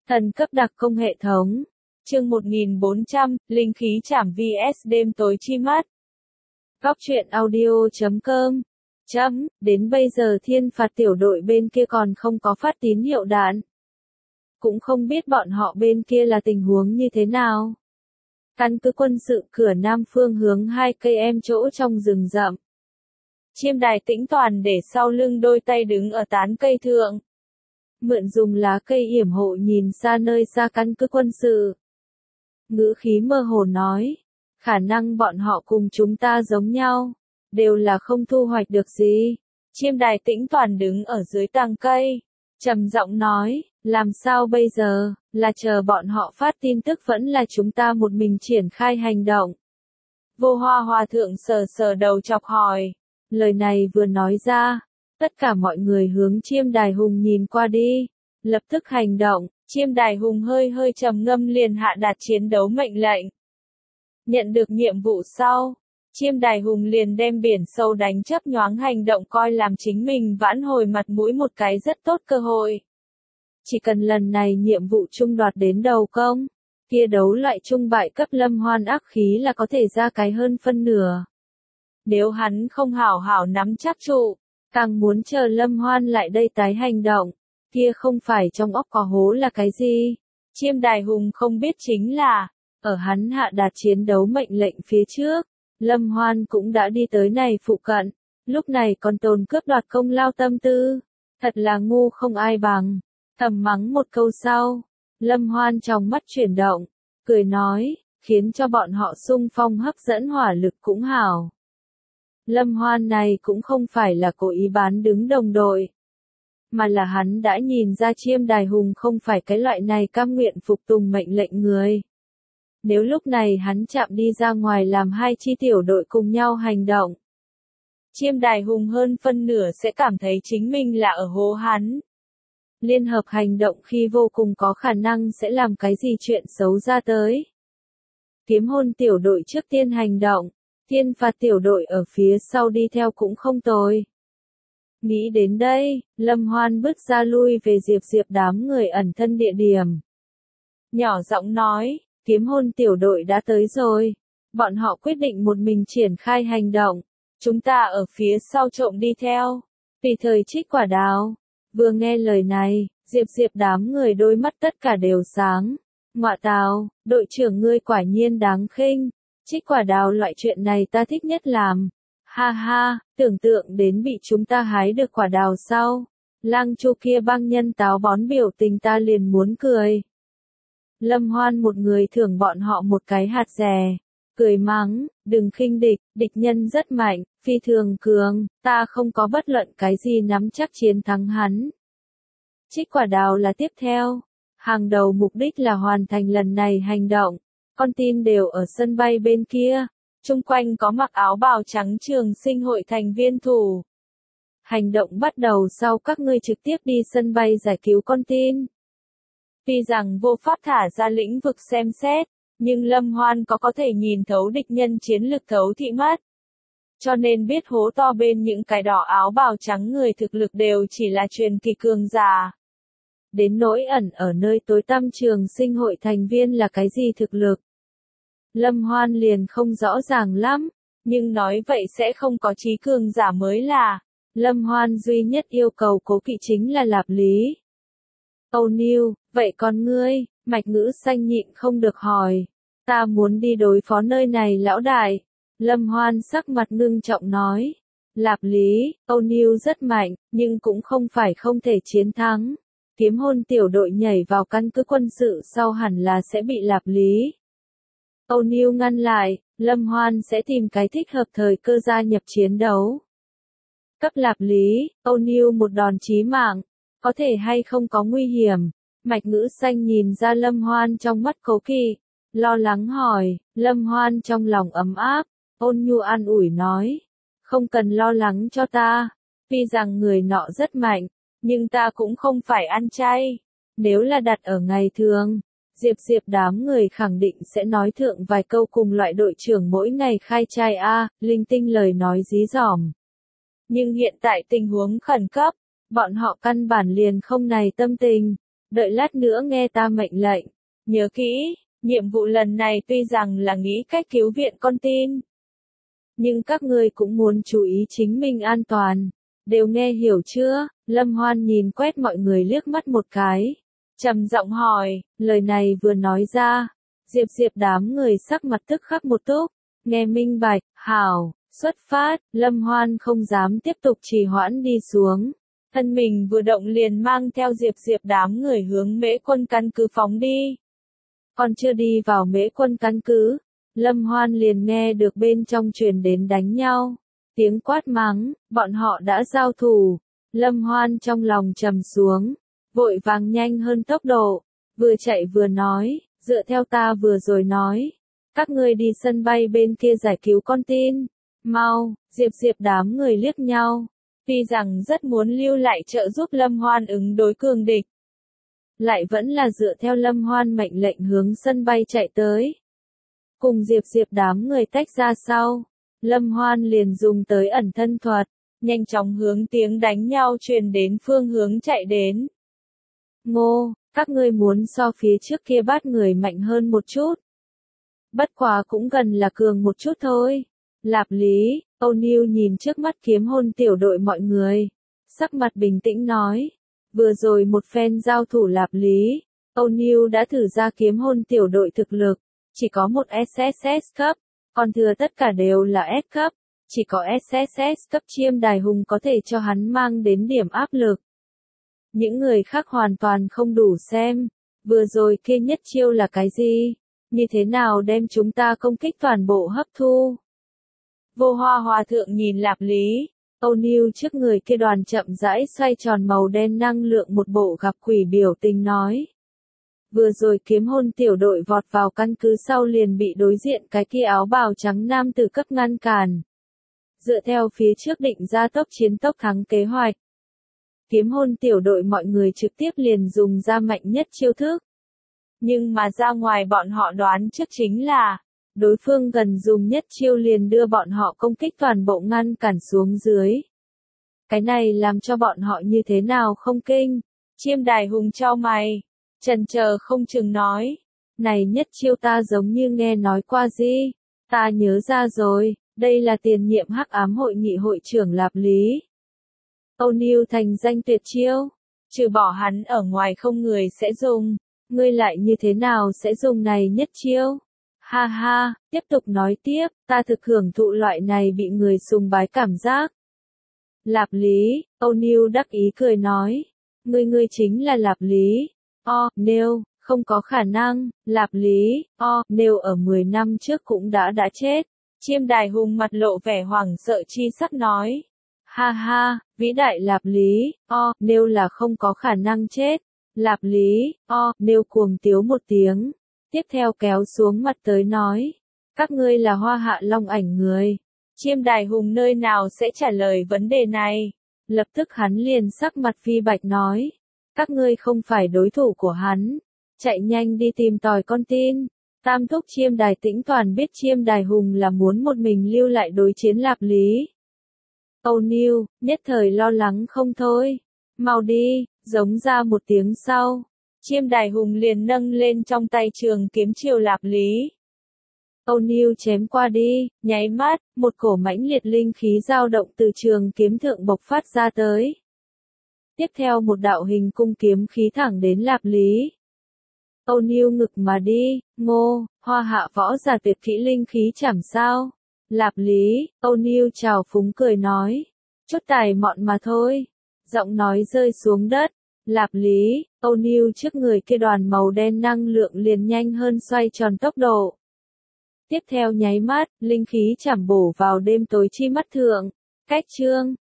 Thần cấp đặc công hệ thống. Chương 1400, linh khí chảm vs đêm tối chi mắt. Góc truyện audio.com. Đến bây giờ thiên phạt tiểu đội bên kia còn không có phát tín hiệu đạn. Cũng không biết bọn họ bên kia là tình huống như thế nào. Căn cứ quân sự cửa nam phương hướng 2 cây em chỗ trong rừng rậm. Chiêm đài tĩnh toàn để sau lưng đôi tay đứng ở tán cây thượng. Mượn dùng lá cây yểm hộ nhìn xa nơi xa căn cứ quân sự. Ngữ khí mơ hồ nói, khả năng bọn họ cùng chúng ta giống nhau, đều là không thu hoạch được gì. Chiêm đài tĩnh toàn đứng ở dưới tàng cây, trầm giọng nói, làm sao bây giờ, là chờ bọn họ phát tin tức vẫn là chúng ta một mình triển khai hành động. Vô Hoa Hòa thượng sờ sờ đầu chọc hỏi, lời này vừa nói ra. Tất cả mọi người hướng chiêm đài hùng nhìn qua đi, lập tức hành động, chiêm đài hùng hơi hơi trầm ngâm liền hạ đạt chiến đấu mệnh lệnh. Nhận được nhiệm vụ sau, chiêm đài hùng liền đem biển sâu đánh chớp nhoáng hành động coi làm chính mình vãn hồi mặt mũi một cái rất tốt cơ hội. Chỉ cần lần này nhiệm vụ trung đoạt đến đầu công, kia đấu loại trung bại cấp Lâm Hoan ác khí là có thể ra cái hơn phân nửa. Nếu hắn không hảo hảo nắm chắc trụ, càng muốn chờ Lâm Hoan lại đây tái hành động, kia không phải trong óc có hố là cái gì. Chiêm đài hùng không biết chính là, ở hắn hạ đạt chiến đấu mệnh lệnh phía trước, Lâm Hoan cũng đã đi tới này phụ cận, lúc này còn tồn cướp đoạt công lao tâm tư, thật là ngu không ai bằng. Thầm mắng một câu sau, Lâm Hoan trong mắt chuyển động, cười nói, khiến cho bọn họ xung phong hấp dẫn hỏa lực cũng hảo. Lâm Hoan này cũng không phải là cố ý bán đứng đồng đội, mà là hắn đã nhìn ra chiêm đài hùng không phải cái loại này cam nguyện phục tùng mệnh lệnh người. Nếu lúc này hắn chạm đi ra ngoài làm hai chi tiểu đội cùng nhau hành động, chiêm đài hùng hơn phân nửa sẽ cảm thấy chính mình là ở hố hắn. Liên hợp hành động khi vô cùng có khả năng sẽ làm cái gì chuyện xấu ra tới. Kiếm hôn tiểu đội trước tiên hành động. Thiên phạt tiểu đội ở phía sau đi theo cũng không tồi. Nghĩ đến đây, Lâm Hoan bước ra lui về Diệp đám người ẩn thân địa điểm. Nhỏ giọng nói, kiếm hôn tiểu đội đã tới rồi. Bọn họ quyết định một mình triển khai hành động. Chúng ta ở phía sau trộm đi theo. Tùy thời trích quả đào. Vừa nghe lời này, Diệp đám người đôi mắt tất cả đều sáng. Ngọa tào, đội trưởng ngươi quả nhiên đáng khinh. Trích quả đào loại chuyện này ta thích nhất làm. Ha ha, tưởng tượng đến bị chúng ta hái được quả đào sau. Lang Chu kia băng nhân táo bón biểu tình ta liền muốn cười. Lâm Hoan một người thưởng bọn họ một cái hạt rẻ. Cười mắng, đừng khinh địch, địch nhân rất mạnh, phi thường cường, ta không có bất luận cái gì nắm chắc chiến thắng hắn. Trích quả đào là tiếp theo. Hàng đầu mục đích là hoàn thành lần này hành động. Con tin đều ở sân bay bên kia, chung quanh có mặc áo bào trắng trường sinh hội thành viên thủ. Hành động bắt đầu sau các ngươi trực tiếp đi sân bay giải cứu con tin. Tuy rằng vô pháp thả ra lĩnh vực xem xét, nhưng Lâm Hoan có thể nhìn thấu địch nhân chiến lực thấu thị mắt. Cho nên biết hố to bên những cái đỏ áo bào trắng người thực lực đều chỉ là truyền kỳ cường giả. Đến nỗi ẩn ở nơi tối tăm trường sinh hội thành viên là cái gì thực lực. Lâm Hoan liền không rõ ràng lắm, nhưng nói vậy sẽ không có trí cường giả mới là. Lâm Hoan duy nhất yêu cầu cố kỵ chính là Lạp Lý. Âu Niu, vậy còn ngươi, Mạch Ngữ Xanh nhịn không được hỏi. Ta muốn đi đối phó nơi này lão đại. Lâm Hoan sắc mặt ngưng trọng nói. Lạp Lý, Âu Niu rất mạnh, nhưng cũng không phải không thể chiến thắng. Kiếm hôn tiểu đội nhảy vào căn cứ quân sự sau hẳn là sẽ bị Lạp Lý. Âu Niu ngăn lại, Lâm Hoan sẽ tìm cái thích hợp thời cơ gia nhập chiến đấu. Cấp Lạp Lý, Âu Niu một đòn chí mạng, có thể hay không có nguy hiểm. Mạch Ngữ Xanh nhìn ra Lâm Hoan trong mắt cố kỵ, lo lắng hỏi, Lâm Hoan trong lòng ấm áp, ôn nhu an ủi nói, không cần lo lắng cho ta, tuy rằng người nọ rất mạnh, nhưng ta cũng không phải ăn chay, nếu là đặt ở ngày thường. Diệp đám người khẳng định sẽ nói thượng vài câu cùng loại đội trưởng mỗi ngày khai trai linh tinh lời nói dí dỏm. Nhưng hiện tại tình huống khẩn cấp, bọn họ căn bản liền không này tâm tình. đợi lát nữa nghe ta mệnh lệnh. Nhớ kỹ, nhiệm vụ lần này tuy rằng là nghĩ cách cứu viện con tin, nhưng các ngươi cũng muốn chú ý chính mình an toàn. Đều nghe hiểu chưa? Lâm Hoan nhìn quét mọi người liếc mắt một cái, trầm giọng hỏi, lời này vừa nói ra, Diệp đám người sắc mặt tức khắc một túc, nghe minh bạch, hảo, xuất phát, Lâm Hoan không dám tiếp tục trì hoãn đi xuống. Thân mình vừa động liền mang theo Diệp đám người hướng Mễ Quân căn cứ phóng đi. Còn chưa đi vào Mễ Quân căn cứ, Lâm Hoan liền nghe được bên trong truyền đến đánh nhau, tiếng quát mắng, bọn họ đã giao thủ. Lâm Hoan trong lòng trầm xuống, vội vàng nhanh hơn tốc độ, vừa chạy vừa nói, dựa theo ta vừa rồi nói, các ngươi đi sân bay bên kia giải cứu con tin, mau. Diệp đám người liếc nhau, tuy rằng rất muốn lưu lại trợ giúp Lâm Hoan ứng đối cường địch, lại vẫn là dựa theo Lâm Hoan mệnh lệnh hướng sân bay chạy tới. Cùng Diệp đám người tách ra sau, Lâm Hoan liền dùng tới ẩn thân thuật, nhanh chóng hướng tiếng đánh nhau truyền đến phương hướng chạy đến. Ngô, các ngươi muốn so phía trước kia bắt người mạnh hơn một chút. Bất quá cũng gần là cường một chút thôi. Lạp Lý, O'Neil nhìn trước mắt kiếm hôn tiểu đội mọi người, sắc mặt bình tĩnh nói. Vừa rồi một phen giao thủ Lạp Lý, O'Neil đã thử ra kiếm hôn tiểu đội thực lực, chỉ có một SSS cấp, còn thừa tất cả đều là S cấp, chỉ có SSS cấp Chiêm Đài Hùng có thể cho hắn mang đến điểm áp lực. Những người khác hoàn toàn không đủ xem, vừa rồi kia nhất chiêu là cái gì, như thế nào đem chúng ta công kích toàn bộ hấp thu. Vô Hoa Hòa Thượng nhìn Lạp Lý, O'Neil trước người kia đoàn chậm rãi xoay tròn màu đen năng lượng một bộ gặp quỷ biểu tình nói. Vừa rồi kiếm hôn tiểu đội vọt vào căn cứ sau liền bị đối diện cái kia áo bào trắng nam tử cấp ngăn cản. Dựa theo phía trước định ra tốc chiến tốc thắng kế hoạch, kiếm hôn tiểu đội mọi người trực tiếp liền dùng ra mạnh nhất chiêu thức. Nhưng mà ra ngoài bọn họ đoán trước chính là, đối phương gần dùng nhất chiêu liền đưa bọn họ công kích toàn bộ ngăn cản xuống dưới. Cái này làm cho bọn họ như thế nào không kinh. Chiêm Đài Hùng chau mày, chần chờ không chừng nói. Này nhất chiêu ta giống như nghe nói qua gì. Ta nhớ ra rồi, đây là tiền nhiệm Hắc Ám hội nghị hội trưởng Lạp Lý. O'Neil thành danh tuyệt chiêu, trừ bỏ hắn ở ngoài không người sẽ dùng. Ngươi lại như thế nào sẽ dùng này nhất chiêu? Ha ha, tiếp tục nói tiếp, ta thực hưởng thụ loại này bị người sùng bái cảm giác. Lạp Lý, O'Neil đắc ý cười nói. Ngươi chính là Lạp Lý. O'Neil, không có khả năng, Lạp Lý, O'Neil ở 10 năm trước cũng đã chết. Chiêm Đài Hùng mặt lộ vẻ hoảng sợ chi sắc nói. Ha ha, vĩ đại Lạp Lý, O'Neil là không có khả năng chết. Lạp Lý, O'Neil cuồng tiếu một tiếng. Tiếp theo kéo xuống mặt tới nói. Các ngươi là Hoa Hạ Long ảnh người. Chiêm Đài Hùng nơi nào sẽ trả lời vấn đề này. Lập tức hắn liền sắc mặt phi bạch nói. Các ngươi không phải đối thủ của hắn. Chạy nhanh đi tìm tòi con tin. Tam thúc Chiêm Đài Tĩnh toàn biết Chiêm Đài Hùng là muốn một mình lưu lại đối chiến Lạp Lý. O'Neil, nhất thời lo lắng không thôi. Mau đi, giống ra một tiếng sau. Chiêm Đài Hùng liền nâng lên trong tay trường kiếm chiều Lạp Lý. O'Neil chém qua đi, nháy mắt, một cổ mãnh liệt linh khí dao động từ trường kiếm thượng bộc phát ra tới. Tiếp theo một đạo hình cung kiếm khí thẳng đến Lạp Lý. O'Neil ngực mà đi, Ngô, Hoa Hạ võ giả tuyệt kỹ linh khí chảm sao. Lạp Lý, O'Neil chào phúng cười nói. Chút tài mọn mà thôi. Giọng nói rơi xuống đất. Lạp Lý, O'Neil trước người kia đoàn màu đen năng lượng liền nhanh hơn xoay tròn tốc độ. Tiếp theo nháy mắt, linh khí chảm bổ vào đêm tối chi mắt thượng. Cách chương.